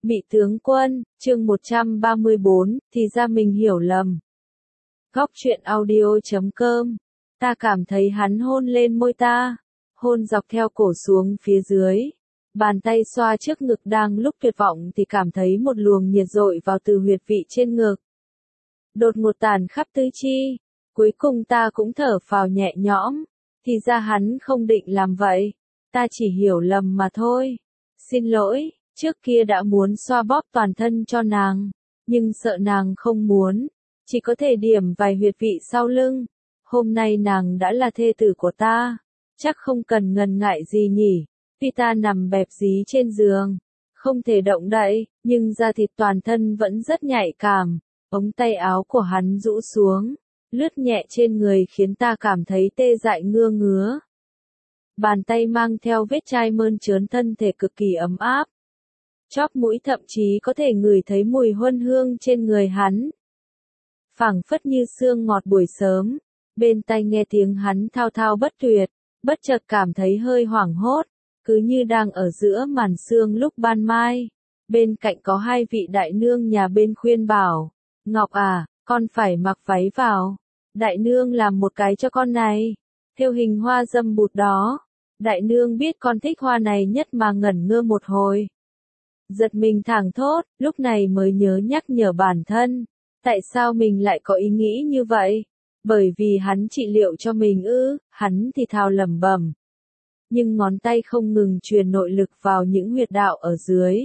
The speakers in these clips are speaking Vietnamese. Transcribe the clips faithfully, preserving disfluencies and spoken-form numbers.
Mị tướng quân, chương một trăm ba mươi bốn, thì ra mình hiểu lầm. Góc truyện audio chấm com. Ta cảm thấy hắn hôn lên môi ta, hôn dọc theo cổ xuống phía dưới. Bàn tay xoa trước ngực đang lúc tuyệt vọng thì cảm thấy một luồng nhiệt dội vào từ huyệt vị trên ngực. Đột ngột tàn khắp tứ chi, cuối cùng ta cũng thở phào nhẹ nhõm, thì ra hắn không định làm vậy, ta chỉ hiểu lầm mà thôi. Xin lỗi, trước kia đã muốn xoa bóp toàn thân cho nàng, nhưng sợ nàng không muốn, chỉ có thể điểm vài huyệt vị sau lưng. Hôm nay nàng đã là thê tử của ta, chắc không cần ngần ngại gì nhỉ. Tuy ta nằm bẹp dí trên giường, không thể động đậy, nhưng da thịt toàn thân vẫn rất nhạy cảm. Ống tay áo của hắn rũ xuống, lướt nhẹ trên người khiến ta cảm thấy tê dại ngứa ngứa. Bàn tay mang theo vết chai mơn trớn thân thể cực kỳ ấm áp. Chóp mũi thậm chí có thể ngửi thấy mùi huân hương trên người hắn. Phảng phất như sương ngọt buổi sớm, bên tai nghe tiếng hắn thao thao bất tuyệt, bất chợt cảm thấy hơi hoảng hốt, cứ như đang ở giữa màn sương lúc ban mai. Bên cạnh có hai vị đại nương nhà bên khuyên bảo, Ngọc à, con phải mặc váy vào. Đại nương làm một cái cho con này, theo hình hoa dâm bụt đó. Đại nương biết con thích hoa này nhất mà ngẩn ngơ một hồi. Giật mình thảng thốt, lúc này mới nhớ nhắc nhở bản thân. Tại sao mình lại có ý nghĩ như vậy? Bởi vì hắn trị liệu cho mình ư, hắn thì thào lẩm bẩm. Nhưng ngón tay không ngừng truyền nội lực vào những huyệt đạo ở dưới.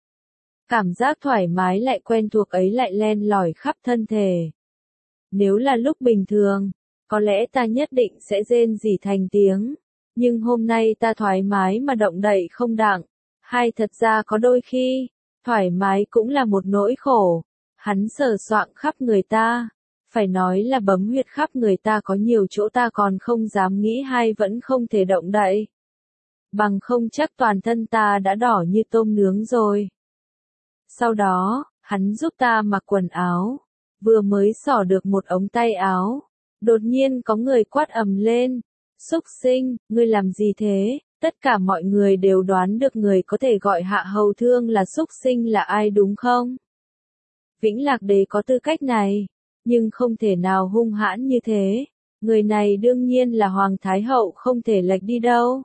Cảm giác thoải mái lại quen thuộc ấy lại len lỏi khắp thân thể. Nếu là lúc bình thường, có lẽ ta nhất định sẽ rên rỉ thành tiếng. Nhưng hôm nay ta thoải mái mà động đậy không đặng. Hay thật ra có đôi khi, thoải mái cũng là một nỗi khổ. Hắn sờ soạng khắp người ta. Phải nói là bấm huyệt khắp người ta có nhiều chỗ ta còn không dám nghĩ hay vẫn không thể động đậy. Bằng không chắc toàn thân ta đã đỏ như tôm nướng rồi. Sau đó, hắn giúp ta mặc quần áo. Vừa mới xỏ được một ống tay áo. Đột nhiên có người quát ầm lên. Súc sinh, ngươi làm gì thế? Tất cả mọi người đều đoán được người có thể gọi Hạ Hầu Thương là súc sinh là ai đúng không? Vĩnh Lạc Đế có tư cách này, nhưng không thể nào hung hãn như thế. Người này đương nhiên là Hoàng Thái Hậu không thể lệch đi đâu.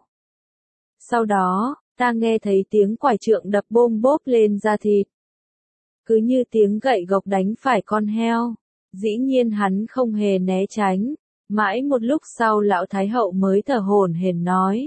Sau đó, ta nghe thấy tiếng quải trượng đập bôm bốp lên da thịt. Cứ như tiếng gậy gộc đánh phải con heo. Dĩ nhiên hắn không hề né tránh. Mãi một lúc sau lão Thái Hậu mới thở hổn hển nói.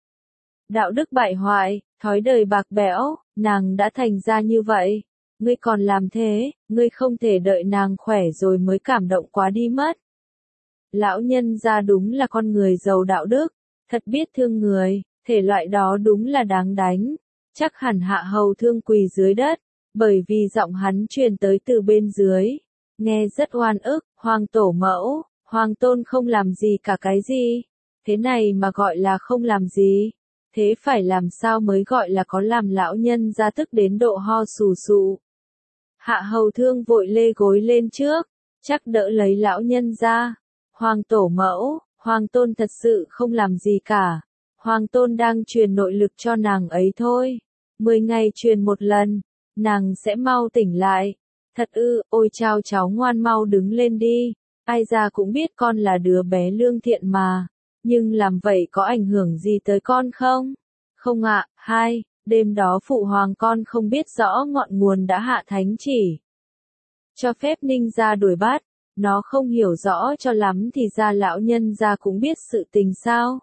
Đạo đức bại hoại, thói đời bạc bẽo, nàng đã thành ra như vậy. Ngươi còn làm thế, ngươi không thể đợi nàng khỏe rồi mới cảm động quá đi mất. Lão nhân gia đúng là con người giàu đạo đức, thật biết thương người, thể loại đó đúng là đáng đánh. Chắc hẳn Hạ Hầu Thương quỳ dưới đất, bởi vì giọng hắn truyền tới từ bên dưới. Nghe rất oan ức, Hoàng tổ mẫu, Hoàng tôn không làm gì cả cái gì. Thế này mà gọi là không làm gì. Thế phải làm sao mới gọi là có làm lão nhân gia tức đến độ ho sù sụ. Hạ Hầu Thương vội lê gối lên trước, chắc đỡ lấy lão nhân gia. Hoàng tổ mẫu, Hoàng tôn thật sự không làm gì cả. Hoàng tôn đang truyền nội lực cho nàng ấy thôi. Mười ngày truyền một lần, nàng sẽ mau tỉnh lại. Thật ư, ôi chao cháu ngoan mau đứng lên đi. Ai ra cũng biết con là đứa bé lương thiện mà. Nhưng làm vậy có ảnh hưởng gì tới con không? Không ạ, hai, đêm đó phụ hoàng con không biết rõ ngọn nguồn đã hạ thánh chỉ. Cho phép Ninh gia đuổi bắt, nó không hiểu rõ cho lắm thì ra lão nhân gia cũng biết sự tình sao.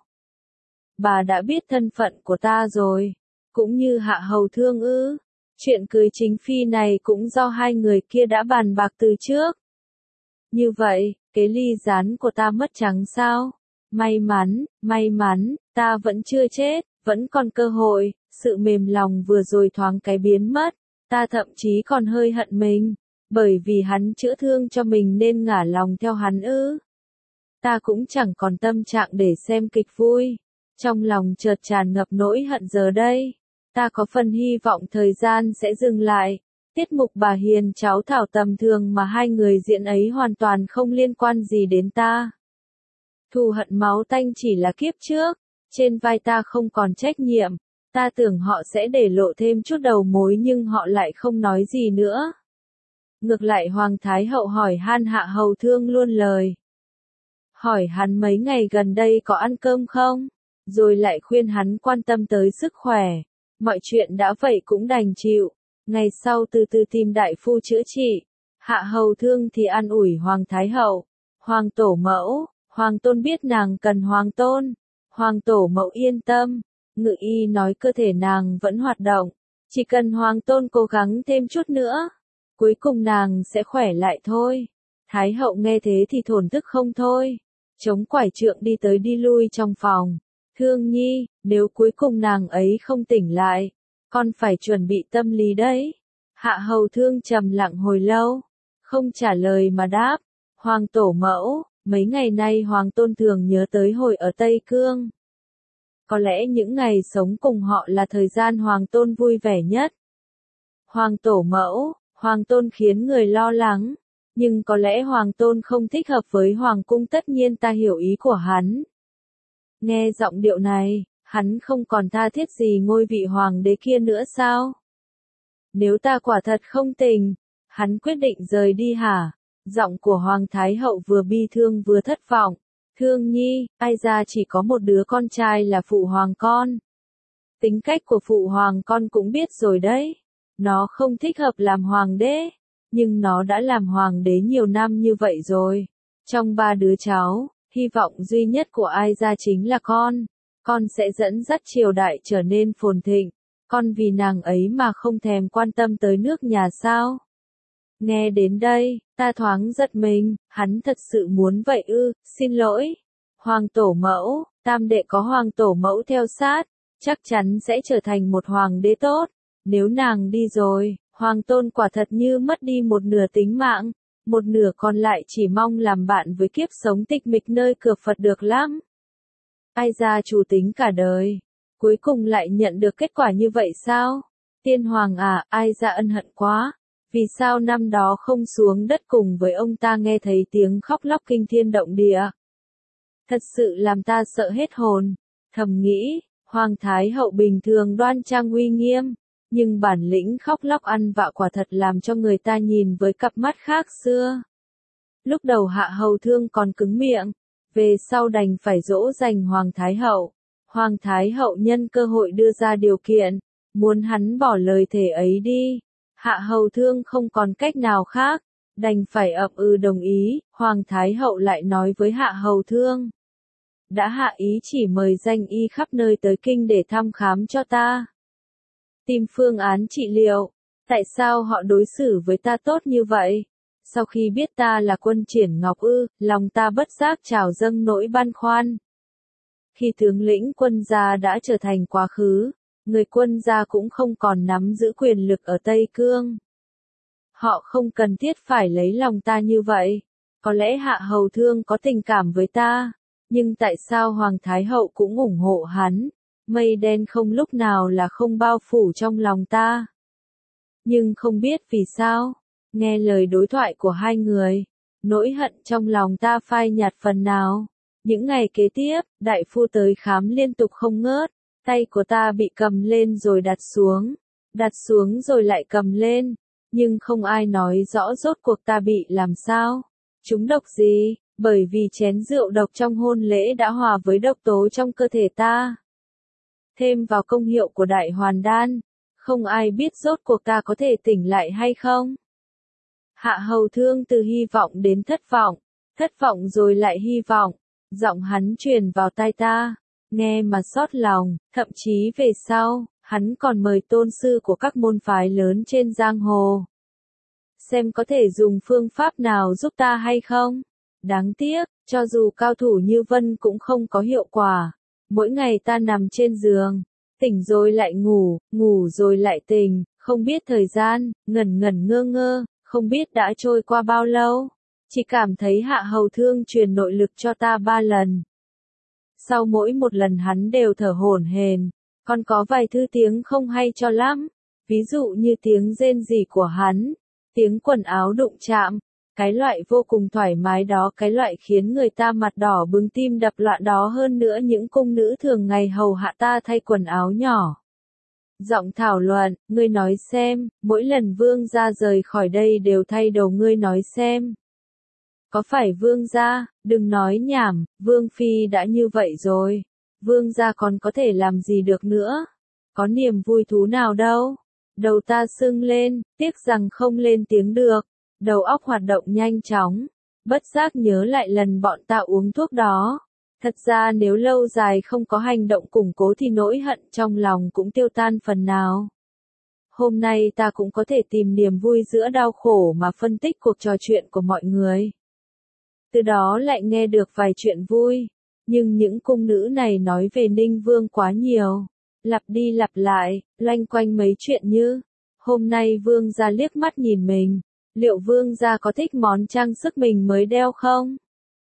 Bà đã biết thân phận của ta rồi, cũng như Hạ Hầu Thương ư. Chuyện cưới chính phi này cũng do hai người kia đã bàn bạc từ trước. Như vậy, cái ly gián của ta mất trắng sao? May mắn, may mắn, ta vẫn chưa chết, vẫn còn cơ hội, sự mềm lòng vừa rồi thoáng cái biến mất, ta thậm chí còn hơi hận mình, bởi vì hắn chữa thương cho mình nên ngả lòng theo hắn ư. Ta cũng chẳng còn tâm trạng để xem kịch vui, trong lòng chợt tràn ngập nỗi hận giờ đây, ta có phần hy vọng thời gian sẽ dừng lại. Tiết mục bà hiền cháu Thảo tầm thường mà hai người diễn ấy hoàn toàn không liên quan gì đến ta. Thù hận máu tanh chỉ là kiếp trước, trên vai ta không còn trách nhiệm, Ta tưởng họ sẽ để lộ thêm chút đầu mối nhưng họ lại không nói gì nữa. Ngược lại Hoàng Thái Hậu hỏi han Hạ Hầu Thương luôn lời. Hỏi hắn mấy ngày gần đây có ăn cơm không? Rồi lại khuyên hắn quan tâm tới sức khỏe. Mọi chuyện đã vậy cũng đành chịu. Ngày sau từ từ tìm đại phu chữa trị. Hạ Hầu Thương thì an ủi Hoàng Thái Hậu. Hoàng Tổ Mẫu, Hoàng Tôn biết nàng cần Hoàng Tôn. Hoàng Tổ Mẫu yên tâm. Ngự y nói cơ thể nàng vẫn hoạt động. Chỉ cần Hoàng Tôn cố gắng thêm chút nữa. Cuối cùng nàng sẽ khỏe lại thôi. Thái Hậu nghe thế thì thổn thức không thôi. Chống quải trượng đi tới đi lui trong phòng. Thương Nhi, nếu cuối cùng nàng ấy không tỉnh lại, con phải chuẩn bị tâm lý đấy. Hạ Hầu Thương trầm lặng hồi lâu, không trả lời mà đáp. Hoàng Tổ Mẫu, mấy ngày nay Hoàng Tôn thường nhớ tới hồi ở Tây Cương. Có lẽ những ngày sống cùng họ là thời gian Hoàng Tôn vui vẻ nhất. Hoàng Tổ Mẫu, Hoàng Tôn khiến người lo lắng. Nhưng có lẽ Hoàng Tôn không thích hợp với Hoàng cung, tất nhiên ta hiểu ý của hắn. Nghe giọng điệu này, hắn không còn tha thiết gì ngôi vị hoàng đế kia nữa sao? Nếu ta quả thật không tình, hắn quyết định rời đi hả? Giọng của Hoàng Thái Hậu vừa bi thương vừa thất vọng. Thương Nhi, ai ra chỉ có một đứa con trai là phụ hoàng con. Tính cách của phụ hoàng con cũng biết rồi đấy. Nó không thích hợp làm hoàng đế. Nhưng nó đã làm hoàng đế nhiều năm như vậy rồi. Trong ba đứa cháu, hy vọng duy nhất của ai ra chính là con. Con sẽ dẫn dắt triều đại trở nên phồn thịnh. Con vì nàng ấy mà không thèm quan tâm tới nước nhà sao? Nghe đến đây, ta thoáng giật mình, hắn thật sự muốn vậy ư? Xin lỗi. Hoàng Tổ Mẫu, tam đệ có Hoàng Tổ Mẫu theo sát, chắc chắn sẽ trở thành một hoàng đế tốt. Nếu nàng đi rồi, Hoàng Tôn quả thật như mất đi một nửa tính mạng, một nửa còn lại chỉ mong làm bạn với kiếp sống tịch mịch nơi cửa Phật được lắm. Ai ra chủ tính cả đời, cuối cùng lại nhận được kết quả như vậy sao? Tiên Hoàng à, ai ra ân hận quá, vì sao năm đó không xuống đất cùng với ông ta nghe thấy tiếng khóc lóc kinh thiên động địa? Thật sự làm ta sợ hết hồn, thầm nghĩ, Hoàng Thái Hậu bình thường đoan trang uy nghiêm. Nhưng bản lĩnh khóc lóc ăn vạ quả thật làm cho người ta nhìn với cặp mắt khác xưa. Lúc đầu Hạ Hầu Thương còn cứng miệng, về sau đành phải dỗ dành Hoàng Thái Hậu. Hoàng Thái Hậu nhân cơ hội đưa ra điều kiện, muốn hắn bỏ lời thề ấy đi. Hạ Hầu Thương không còn cách nào khác, đành phải ậm ừ đồng ý. Hoàng Thái Hậu lại nói với Hạ Hầu Thương. Đã hạ ý chỉ mời danh y khắp nơi tới kinh để thăm khám cho ta. Tìm phương án trị liệu. Tại sao họ đối xử với ta tốt như vậy? Sau khi biết ta là Quân Triển Ngọc ư, lòng ta bất giác trào dâng nỗi băn khoăn. Khi tướng lĩnh quân gia đã trở thành quá khứ, người quân gia cũng không còn nắm giữ quyền lực ở Tây Cương. Họ không cần thiết phải lấy lòng ta như vậy. Có lẽ Hạ Hầu Thương có tình cảm với ta, nhưng tại sao Hoàng Thái Hậu cũng ủng hộ hắn? Mây đen không lúc nào là không bao phủ trong lòng ta. Nhưng không biết vì sao, nghe lời đối thoại của hai người, nỗi hận trong lòng ta phai nhạt phần nào. Những ngày kế tiếp, đại phu tới khám liên tục không ngớt, tay của ta bị cầm lên rồi đặt xuống, đặt xuống rồi lại cầm lên, nhưng không ai nói rõ rốt cuộc ta bị làm sao, trúng độc gì, bởi vì chén rượu độc trong hôn lễ đã hòa với độc tố trong cơ thể ta. Thêm vào công hiệu của đại hoàn đan, không ai biết rốt cuộc ta có thể tỉnh lại hay không. Hạ Hầu Thương từ hy vọng đến thất vọng, thất vọng rồi lại hy vọng, giọng hắn truyền vào tai ta, nghe mà xót lòng, thậm chí về sau, hắn còn mời tôn sư của các môn phái lớn trên giang hồ. Xem có thể dùng phương pháp nào giúp ta hay không. Đáng tiếc, cho dù cao thủ như Vân cũng không có hiệu quả. Mỗi ngày ta nằm trên giường, tỉnh rồi lại ngủ, ngủ rồi lại tỉnh, không biết thời gian, ngẩn ngẩn ngơ ngơ, không biết đã trôi qua bao lâu. Chỉ cảm thấy Hạ Hầu Thương truyền nội lực cho ta ba lần. Sau mỗi một lần hắn đều thở hổn hển, còn có vài thứ tiếng không hay cho lắm. Ví dụ như tiếng rên rỉ của hắn, tiếng quần áo đụng chạm, cái loại vô cùng thoải mái đó, cái loại khiến người ta mặt đỏ bừng tim đập loạn đó, hơn nữa những cung nữ thường ngày hầu hạ ta thay quần áo nhỏ. Giọng thảo luận, ngươi nói xem, mỗi lần vương gia rời khỏi đây đều thay đầu ngươi nói xem. Có phải vương gia, đừng nói nhảm, vương phi đã như vậy rồi. Vương gia còn có thể làm gì được nữa? Có niềm vui thú nào đâu. Đầu ta sưng lên, tiếc rằng không lên tiếng được. Đầu óc hoạt động nhanh chóng. Bất giác nhớ lại lần bọn ta uống thuốc đó. Thật ra nếu lâu dài không có hành động củng cố thì nỗi hận trong lòng cũng tiêu tan phần nào. Hôm nay ta cũng có thể tìm niềm vui giữa đau khổ mà phân tích cuộc trò chuyện của mọi người. Từ đó lại nghe được vài chuyện vui. Nhưng những cung nữ này nói về Ninh Vương quá nhiều. Lặp đi lặp lại, loanh quanh mấy chuyện như. Hôm nay Vương gia liếc mắt nhìn mình. Liệu Vương gia có thích món trang sức mình mới đeo không?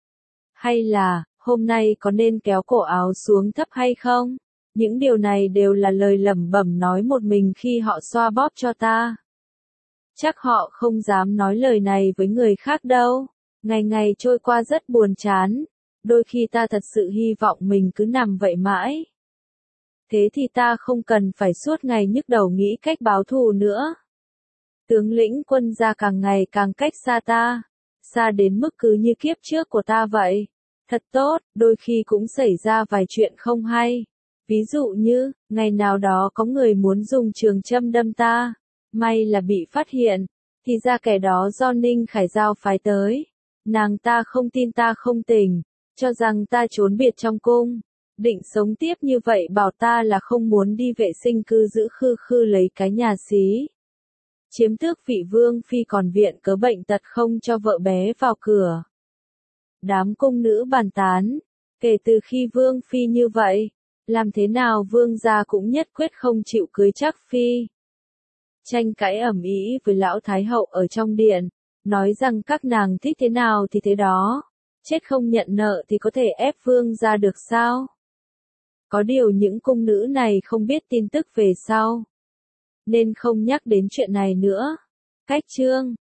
Hay là, hôm nay có nên kéo cổ áo xuống thấp hay không? Những điều này đều là lời lẩm bẩm nói một mình khi họ xoa bóp cho ta. Chắc họ không dám nói lời này với người khác đâu. Ngày ngày trôi qua rất buồn chán. Đôi khi ta thật sự hy vọng mình cứ nằm vậy mãi. Thế thì ta không cần phải suốt ngày nhức đầu nghĩ cách báo thù nữa. Tướng lĩnh quân gia càng ngày càng cách xa ta. Xa đến mức cứ như kiếp trước của ta vậy. Thật tốt, đôi khi cũng xảy ra vài chuyện không hay. Ví dụ như, ngày nào đó có người muốn dùng trường châm đâm ta. May là bị phát hiện. Thì ra kẻ đó do Ninh Khải Giao phái tới. Nàng ta không tin ta không tỉnh. Cho rằng ta trốn biệt trong cung. Định sống tiếp như vậy bảo ta là không muốn đi vệ sinh cư giữ khư khư lấy cái nhà xí. Chiếm tước vị vương phi còn viện cớ bệnh tật không cho vợ bé vào cửa. Đám cung nữ bàn tán. Kể từ khi vương phi như vậy, làm thế nào vương gia cũng nhất quyết không chịu cưới Trác phi. Tranh cãi ầm ĩ với lão thái hậu ở trong điện, nói rằng các nàng thích thế nào thì thế đó. Chết không nhận nợ thì có thể ép vương gia được sao? Có điều những cung nữ này không biết tin tức về sau, nên không nhắc đến chuyện này nữa. Cách chương